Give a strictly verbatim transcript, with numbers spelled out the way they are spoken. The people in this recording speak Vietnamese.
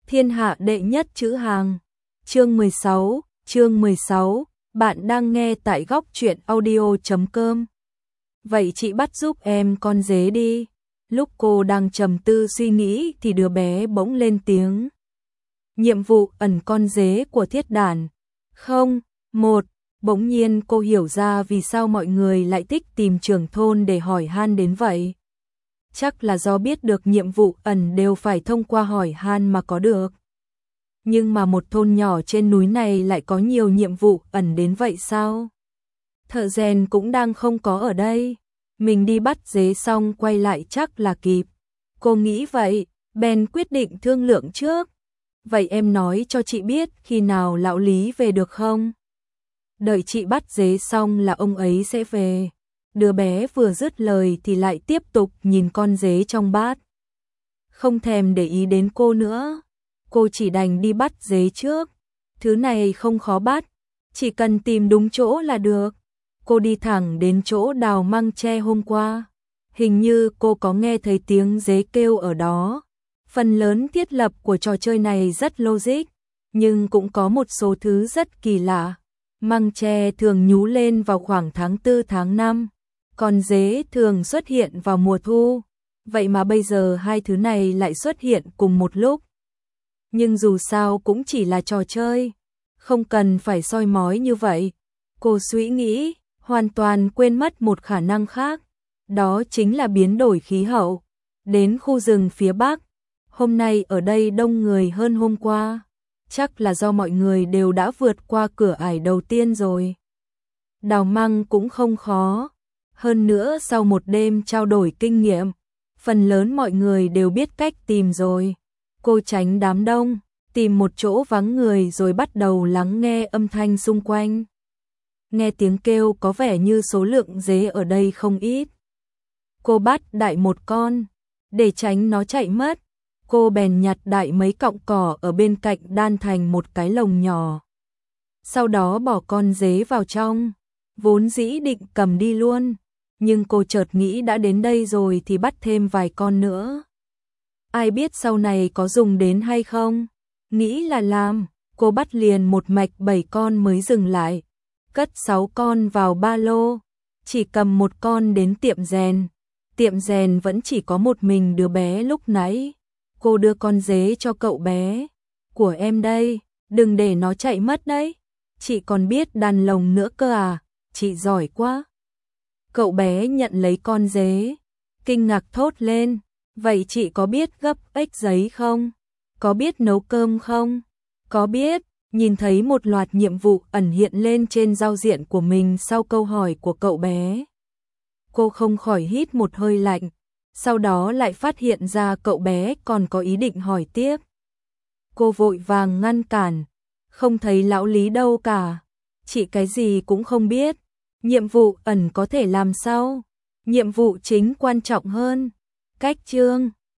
Thiên hạ đệ nhất chữ hàng. Chương mười sáu, chương mười sáu, bạn đang nghe tại góc truyện audio chấm com. Vậy chị bắt giúp em con dế đi. Lúc cô đang trầm tư suy nghĩ thì đứa bé bỗng lên tiếng. Nhiệm vụ ẩn con dế của thiết đản. Không, một, bỗng nhiên cô hiểu ra vì sao mọi người lại thích tìm trưởng thôn để hỏi han đến vậy. Chắc là do biết được nhiệm vụ ẩn đều phải thông qua hỏi han mà có được. Nhưng mà một thôn nhỏ trên núi này lại có nhiều nhiệm vụ ẩn đến vậy sao? Thợ rèn cũng đang không có ở đây. Mình đi bắt dế xong quay lại chắc là kịp. Cô nghĩ vậy, bèn quyết định thương lượng trước. Vậy em nói cho chị biết khi nào lão Lý về được không? Đợi chị bắt dế xong là ông ấy sẽ về. Đứa bé vừa dứt lời thì lại tiếp tục nhìn con dế trong bát. Không thèm để ý đến cô nữa. Cô chỉ đành đi bắt dế trước. Thứ này không khó bắt, chỉ cần tìm đúng chỗ là được. Cô đi thẳng đến chỗ đào măng tre hôm qua. Hình như cô có nghe thấy tiếng dế kêu ở đó. Phần lớn thiết lập của trò chơi này rất logic, nhưng cũng có một số thứ rất kỳ lạ. Măng tre thường nhú lên vào khoảng tháng tư tháng năm, còn dế thường xuất hiện vào mùa thu. Vậy mà bây giờ hai thứ này lại xuất hiện cùng một lúc. Nhưng dù sao cũng chỉ là trò chơi, không cần phải soi mói như vậy. Cô suy nghĩ, hoàn toàn quên mất một khả năng khác, đó chính là biến đổi khí hậu. Đến khu rừng phía Bắc, hôm nay ở đây đông người hơn hôm qua, chắc là do mọi người đều đã vượt qua cửa ải đầu tiên rồi. Đào măng cũng không khó, hơn nữa sau một đêm trao đổi kinh nghiệm, phần lớn mọi người đều biết cách tìm rồi. Cô tránh đám đông, tìm một chỗ vắng người rồi bắt đầu lắng nghe âm thanh xung quanh. Nghe tiếng kêu có vẻ như số lượng dế ở đây không ít. Cô bắt đại một con, để tránh nó chạy mất. Cô bèn nhặt đại mấy cọng cỏ ở bên cạnh đan thành một cái lồng nhỏ. Sau đó bỏ con dế vào trong, vốn dĩ định cầm đi luôn. Nhưng cô chợt nghĩ đã đến đây rồi thì bắt thêm vài con nữa. Ai biết sau này có dùng đến hay không? Nghĩ là làm, cô bắt liền một mạch bảy con mới dừng lại. Cất sáu con vào ba lô, chỉ cầm một con đến tiệm rèn. Tiệm rèn vẫn chỉ có một mình đứa bé lúc nãy. Cô đưa con dế cho cậu bé. Của em đây, đừng để nó chạy mất đấy. Chị còn biết đàn lồng nữa cơ à, chị giỏi quá. Cậu bé nhận lấy con dế, kinh ngạc thốt lên. Vậy chị có biết gấp ếch giấy không? Có biết nấu cơm không? Có biết. Nhìn thấy một loạt nhiệm vụ ẩn hiện lên trên giao diện của mình sau câu hỏi của cậu bé. Cô không khỏi hít một hơi lạnh, sau đó lại phát hiện ra cậu bé còn có ý định hỏi tiếp. Cô vội vàng ngăn cản, không thấy lão Lý đâu cả. Chị cái gì cũng không biết, nhiệm vụ ẩn có thể làm sao? Nhiệm vụ chính quan trọng hơn. Cách chương